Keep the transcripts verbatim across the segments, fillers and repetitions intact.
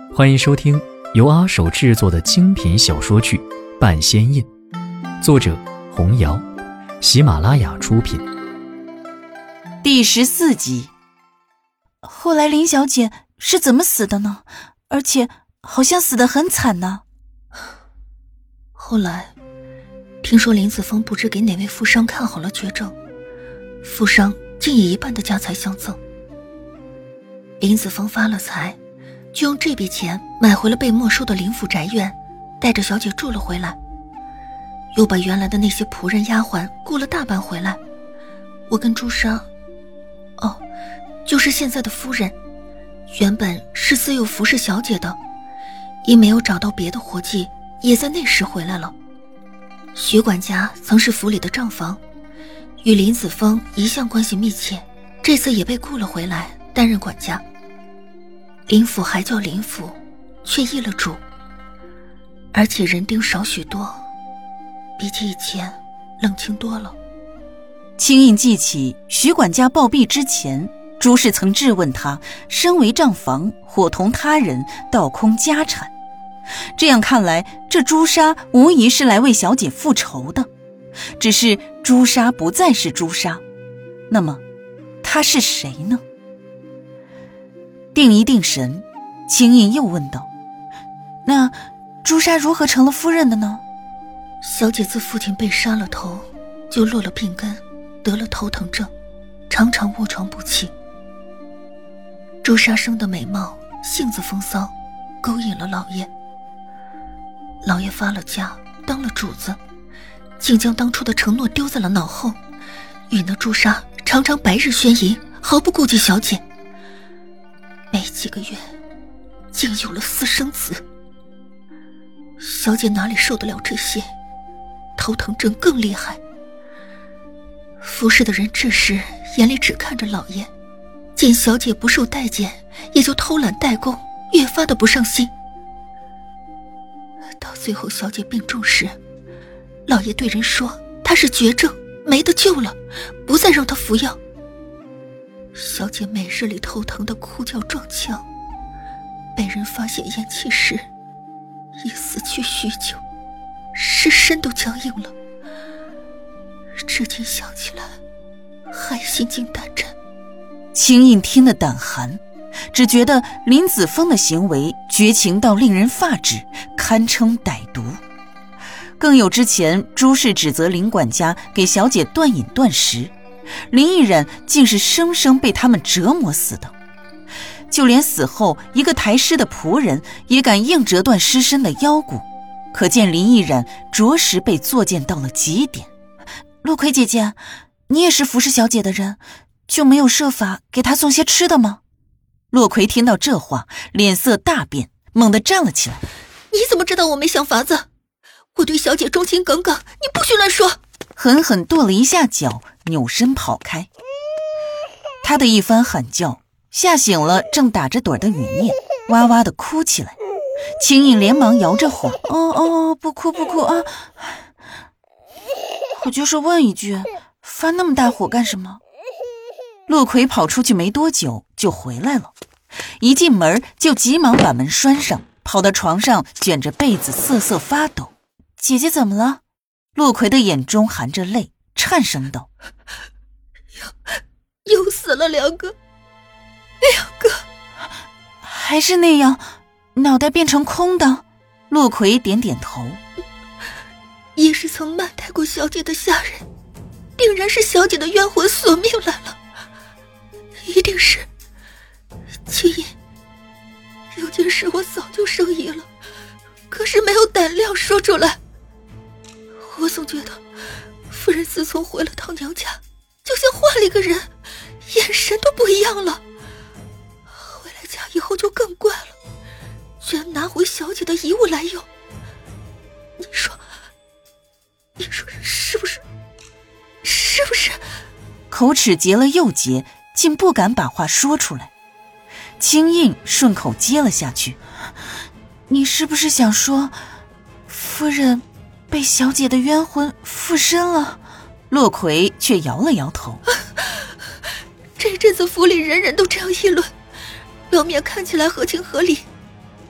欢迎收听由阿手制作的精品小说剧《半仙印》，作者红瑶，喜马拉雅出品。 第十四集。后来林小姐是怎么死的呢？而且好像死得很惨呢。 后来听说林子峰不知给哪位富商看好了绝症，富商竟以一半的家财相赠。林子峰发了财，就用这笔钱买回了被没收的林府宅院，带着小姐住了回来，又把原来的那些仆人丫鬟雇了大半回来。我跟朱砂，哦，就是现在的夫人，原本是自幼服侍小姐的，因没有找到别的活计，也在那时回来了。徐管家曾是府里的账房，与林子峰一向关系密切，这次也被雇了回来担任管家。林府还叫林府，却易了主，而且人丁少许多，比起以前冷清多了。 清印记起徐管家暴毙之前，朱氏曾质问他身为账房，伙同他人盗空家产，这样看来，这朱砂无疑是来为小姐复仇的。只是朱砂不再是朱砂，那么她是谁呢？定一定神，清印又问道：那朱砂如何成了夫人的呢？ 小姐自父亲被杀了头，就落了病根，得了头疼症，常常卧床不起。朱砂生的美貌，性子风骚，勾引了老爷。老爷发了家，当了主子，竟将当初的承诺丢在了脑后，与那朱砂常常白日宣淫，毫不顾及小姐。没几个月，竟有了私生子。小姐哪里受得了这些，头疼症更厉害。服侍的人这时眼里只看着老爷，见小姐不受待见，也就偷懒怠工，越发的不上心。到最后小姐病重时，老爷对人说她是绝症，没得救了，不再让她服药。小姐每日里头疼的哭叫撞墙，被人发现咽气时，已死去许久，尸身都僵硬了。至今想起来，还心惊胆战。 清印听得胆寒，只觉得林子峰的行为绝情到令人发指，堪称歹毒。更有之前朱氏指责林管家给小姐断饮断食，林毅然竟是生生被他们折磨死的。就连死后一个抬尸的仆人也敢硬折断尸身的腰骨，可见林毅然着实被作践到了极点。陆葵姐姐，你也是服侍小姐的人，就没有设法给她送些吃的吗？洛葵听到这话，脸色大变，猛地站了起来。 你怎么知道我没想法子？我对小姐忠心耿耿，你不许乱说！ 狠狠跺了一下脚，扭身跑开。他的一番喊叫吓醒了正打着盹的雨念，哇哇地哭起来。清印连忙摇着哄：哦哦，不哭不哭啊！我就是问一句，发那么大火干什么？洛葵跑出去没多久就回来了，一进门就急忙把门拴上，跑到床上卷着被子瑟瑟发抖。姐姐怎么了？洛葵的眼中含着泪，颤声道： 又又死了两个两个还是那样，脑袋变成空的。洛葵点点头。 也是曾慢待过小姐的下人，定然是小姐的冤魂索命来了，一定是。青印，有件事我早就生疑了，可是没有胆量说出来。我总觉得夫人自从回了趟娘家，就像换了一个人，眼神都不一样了。回来家以后就更怪了，居然拿回小姐的遗物来用。你说你说是不是是不是？ 口齿结了又结，竟不敢把话说出来。清印顺口接了下去：你是不是想说夫人被小姐的冤魂附身了？洛葵却摇了摇头。 这阵子府里人人都这样议论，表面看起来合情合理，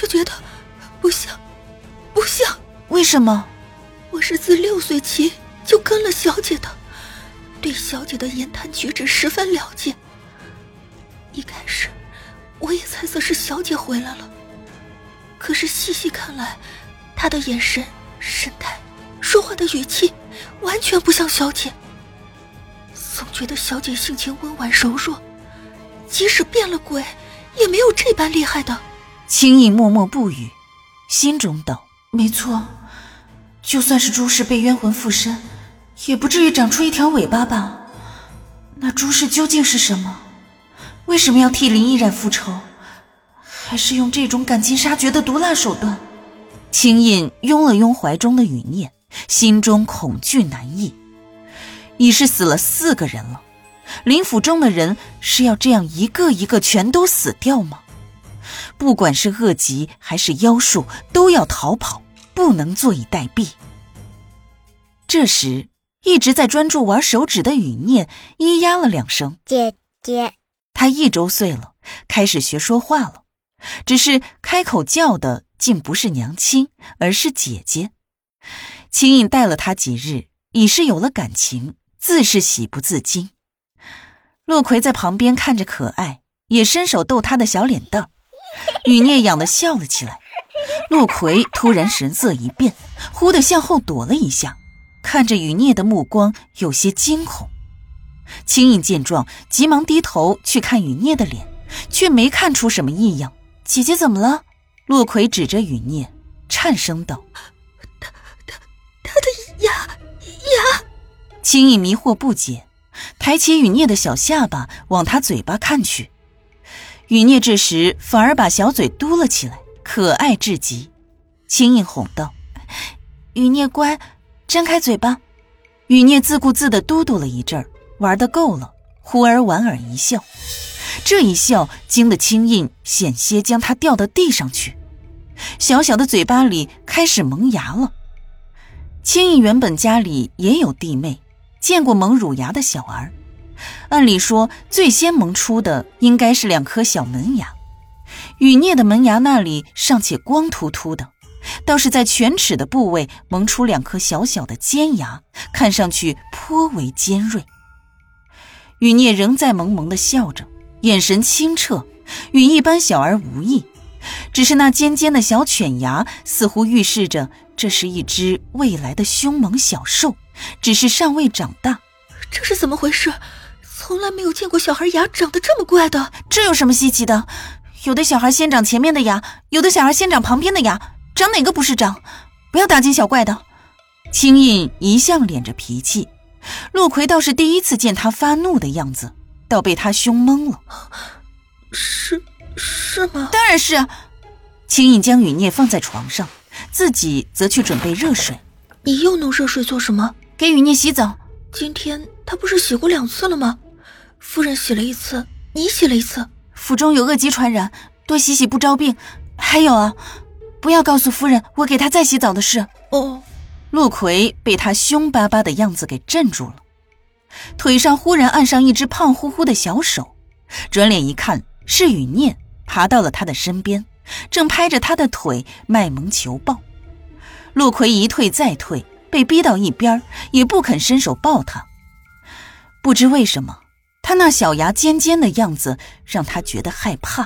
觉得不像，不像。 为什么？ 我是自六岁起就跟了小姐的，对小姐的言谈举止十分了解。一开始我也猜测是小姐回来了，可是细细看来，她的眼神、神态、说话的语气完全不像小姐，总觉得小姐性情温婉柔弱，即使变了鬼也没有这般厉害的。 青影默默不语，心中道：没错，就算是朱氏被冤魂附身，也不至于长出一条尾巴吧？那朱氏究竟是什么？为什么要替林依然复仇？还是用这种赶尽杀绝的毒辣手段？青印拥了拥怀中的余念，心中恐惧难抑。已是死了四个人了，林府中的人是要这样一个一个全都死掉吗？不管是恶疾还是妖术，都要逃跑，不能坐以待毙。这时一直在专注玩手指的余念咿呀了两声， 姐姐。 他一周岁了，开始学说话了，只是开口叫的竟不是娘亲，而是姐姐。青印带了他几日，已是有了感情，自是喜不自禁。陆葵在旁边看着可爱，也伸手逗他的小脸蛋，余孽痒得笑了起来。陆葵突然神色一变，忽地向后躲了一下，看着余孽的目光有些惊恐。青印见状，急忙低头去看余孽的脸，却没看出什么异样。姐姐怎么了？陆葵指着余孽，颤声道： 他他他的牙牙。 青印迷惑不解，抬起余孽的小下巴往他嘴巴看去。余孽这时反而把小嘴嘟了起来，可爱至极。青印哄道：余孽乖，睁开嘴巴。余孽自顾自地嘟嘟了一阵儿，玩得够了，忽而莞尔一笑。这一笑惊得青印险些将他掉到地上去，小小的嘴巴里开始萌芽了。青印原本家里也有弟妹，见过萌乳牙的小儿，按理说最先萌出的应该是两颗小门牙，余孽的门牙那里尚且光秃秃的，倒是在犬齿的部位萌出两颗小小的尖牙，看上去颇为尖锐。余孽仍在萌萌地笑着，眼神清澈，与一般小儿无异，只是那尖尖的小犬牙似乎预示着这是一只未来的凶猛小兽，只是尚未长大。 这是怎么回事？从来没有见过小孩牙长得这么怪的。 这有什么稀奇的？有的小孩先长前面的牙，有的小孩先长旁边的牙，长哪个不是长？不要大惊小怪的。青印一向敛着脾气，陆葵倒是第一次见他发怒的样子，倒被他凶懵了。 是是吗？ 当然是啊。青印将余孽放在床上，自己则去准备热水。 你又弄热水做什么？ 给余孽洗澡。 今天他不是洗过两次了吗？夫人洗了一次，你洗了一次。 府中有恶疾传染，多洗洗不招病。还有啊，不要告诉夫人我给她再洗澡的事。 哦。 陆葵被他凶巴巴的样子给镇住了，腿上忽然按上一只胖乎乎的小手，转脸一看是余孽，爬到了他的身边，正拍着他的腿卖萌求抱。陆葵一退再退，被逼到一边，也不肯伸手抱他。不知为什么，他那小牙尖尖的样子让他觉得害怕。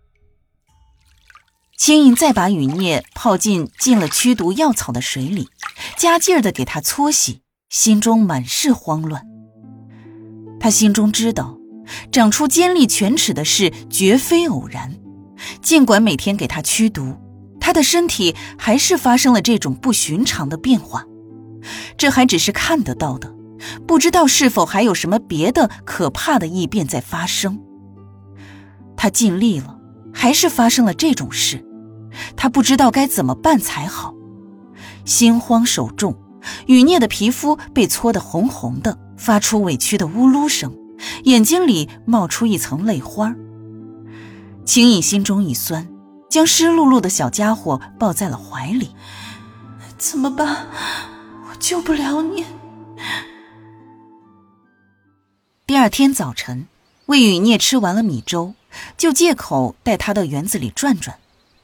青印再把余孽泡进浸了驱毒药草的水里，加劲儿地给他搓洗，心中满是慌乱。他心中知道，长出尖利犬齿的事绝非偶然，尽管每天给他驱毒，他的身体还是发生了这种不寻常的变化。这还只是看得到的，不知道是否还有什么别的可怕的异变在发生。他尽力了，还是发生了这种事，他不知道该怎么办才好。心慌手重，余孽的皮肤被搓得红红的，发出委屈的呜噜声，眼睛里冒出一层泪花。青印心中一酸，将湿漉漉的小家伙抱在了怀里。怎么办？我救不了你。第二天早晨，为余孽吃完了米粥，就借口带他到园子里转转。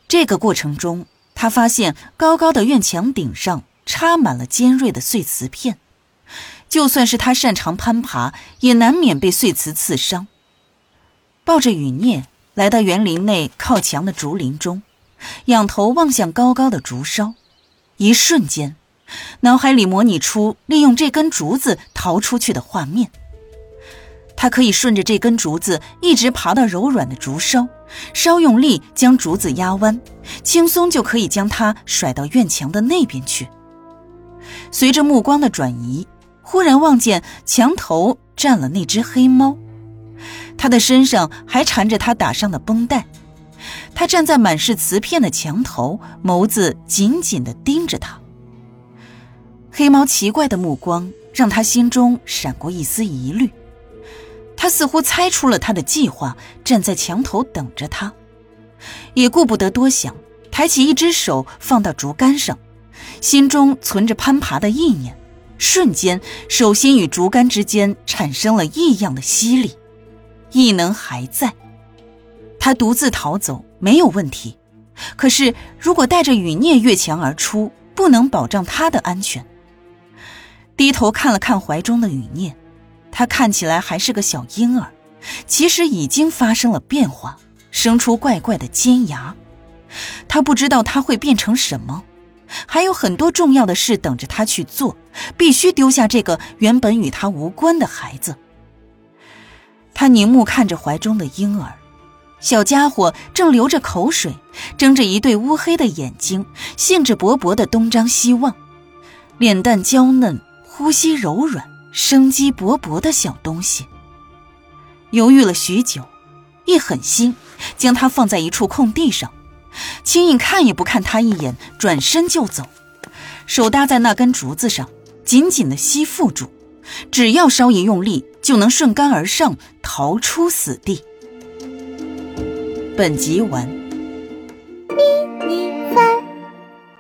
这个过程中，他发现高高的院墙顶上插满了尖锐的碎瓷片，就算是他擅长攀爬，也难免被碎瓷刺伤。抱着雨孽来到园林内靠墙的竹林中，仰头望向高高的竹梢，一瞬间，脑海里模拟出利用这根竹子逃出去的画面。他可以顺着这根竹子一直爬到柔软的竹梢，稍用力将竹子压弯，轻松就可以将它甩到院墙的那边去。随着目光的转移，忽然望见墙头站了那只黑猫，它的身上还缠着他打上的绷带。他站在满是瓷片的墙头，眸子紧紧地盯着他。黑猫奇怪的目光让他心中闪过一丝疑虑，他似乎猜出了他的计划，站在墙头等着他。也顾不得多想，抬起一只手放到竹竿上，心中存着攀爬的意念，瞬间手心与竹竿之间产生了异样的吸力，异能还在。他独自逃走没有问题，可是如果带着雨孽越墙而出，不能保障他的安全。低头看了看怀中的雨孽，他看起来还是个小婴儿，其实已经发生了变化，生出怪怪的尖牙。他不知道他会变成什么，还有很多重要的事等着他去做，必须丢下这个原本与他无关的孩子。他凝目看着怀中的婴儿，小家伙正流着口水，睁着一对乌黑的眼睛，兴致勃勃地东张西望，脸蛋娇嫩，呼吸柔软，生机勃勃的小东西。犹豫了许久，一狠心将它放在一处空地上，轻易看也不看他一眼，转身就走，手搭在那根竹子上，紧紧地吸附住，只要稍一用力，就能顺杆而上，逃出死地。本集完。